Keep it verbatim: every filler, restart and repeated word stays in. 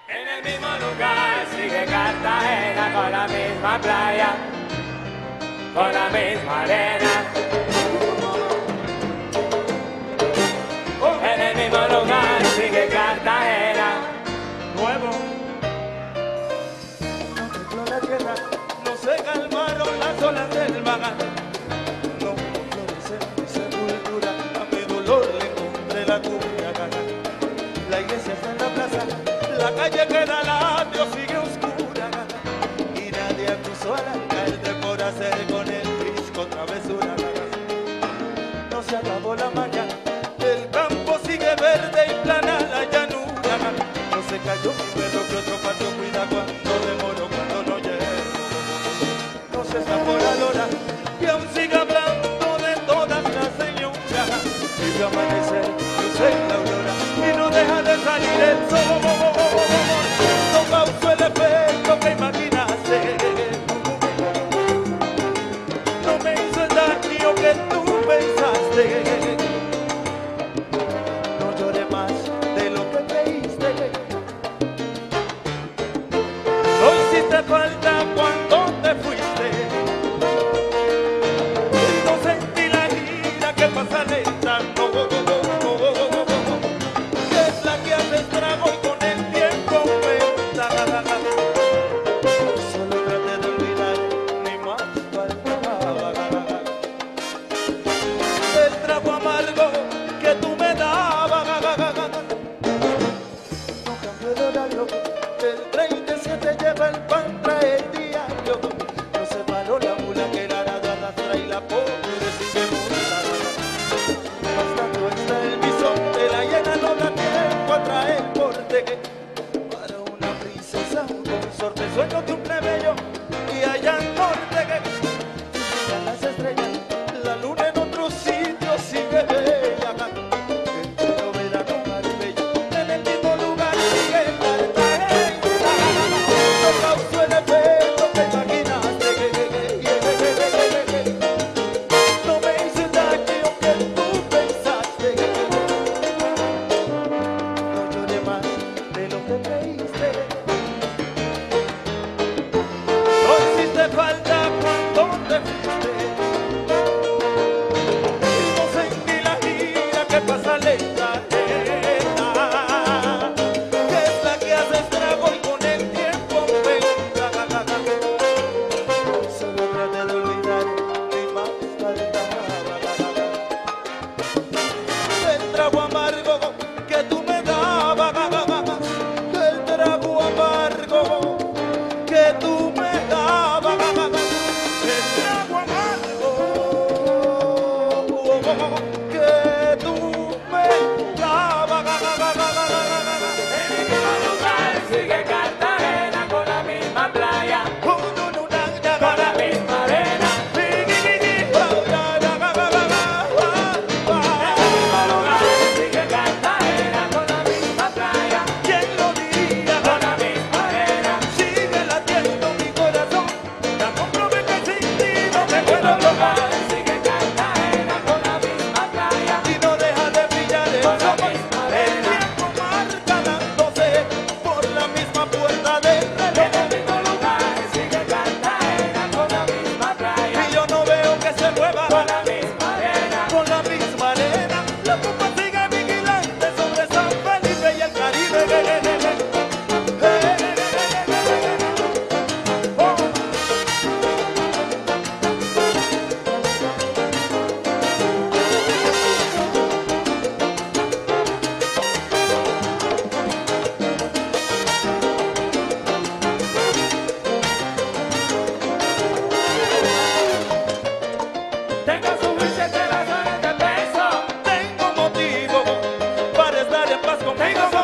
En el mismo lugar sigue Cartagena, con la misma playa, con la misma arena. En el mismo lugar sigue Cartagena. Nuevo. No tembló la tierra, no se calmaron las olas del mar. No florece mi sepultura, a mi dolor le encontré la cura. La iglesia está en la plaza, la calle queda al atrio, sigue oscura. Y nadie acusó al alcalde por hacer con el fisco travesura. No se acabó la mañana, el campo sigue verde y plana la llanura. No se cayó mi perro que otro patio cuida cuando demoro, cuando no llego. No se escapó la lora y aún sigue hablando de todas las señoras. Vive amanecer, luce la aurora y no deja de salir el sol. No causó el efecto que imaginaste, no me hizo el daño que tú pensaste. No lloré más de lo que creíste. No hiciste falta cuando te fuiste. No sentí la ira que pasa lenta, no, no, no, no, que es la que hace estrago y con el tiempo aumenta. Solo traté de olvidar, ni más faltaba. El trago amargo que tú me dabas no cambió el horario. El treinta y siete lleva el pan, trae el diario. No se paró la mula que el arado arrastra y la pobre sigue montada. Bastando está el bisonte, la hiena no da tiempo a traer porte. Para una princesa, un consorte, sueño de un plebeyo y allá al norte que brillan las estrellas, la luna en otro sitio sigue bella. Entre los veranos marbella, en el mismo lugar sigue Cartagena. No causó el efecto que imaginaste, no me hizo el daño que tú pensaste. No lloré más de lo que creíste. No hiciste falta cuando te fuiste. No sentí la gira que pasa lenta, lenta, que es la que hace estrago y con el tiempo aumenta. Solo traté de olvidar, ni más faltaba. El trago amargo que tú me dabas, el trago amargo que tú me dabas, el trago amargo que tú me dabas. En el mismo lugar sigue Cartagena, con la misma playa, con la misma arena. En el mismo lugar sigue Cartagena, con la misma playa, ¿Quién lo diría? con la misma arena. Sigue latiendo mi corazón, ya comprobé que sin ti no me En el puedo mismo tocar. lugar sigue Cartagena, con la misma playa, Y no deja de brillar el con la sol. misma El arena. tiempo marca dándose por la misma puerta del En reloj. el mismo lugar sigue Cartagena, con la misma playa, Y yo no veo que se mueva con la misma arena. con la misma arena. La copa sigue vigilante sobre San Felipe y el Caribe. Oh. Tengo suficiente razones de peso. Tengo motivo para estar en paz conmigo.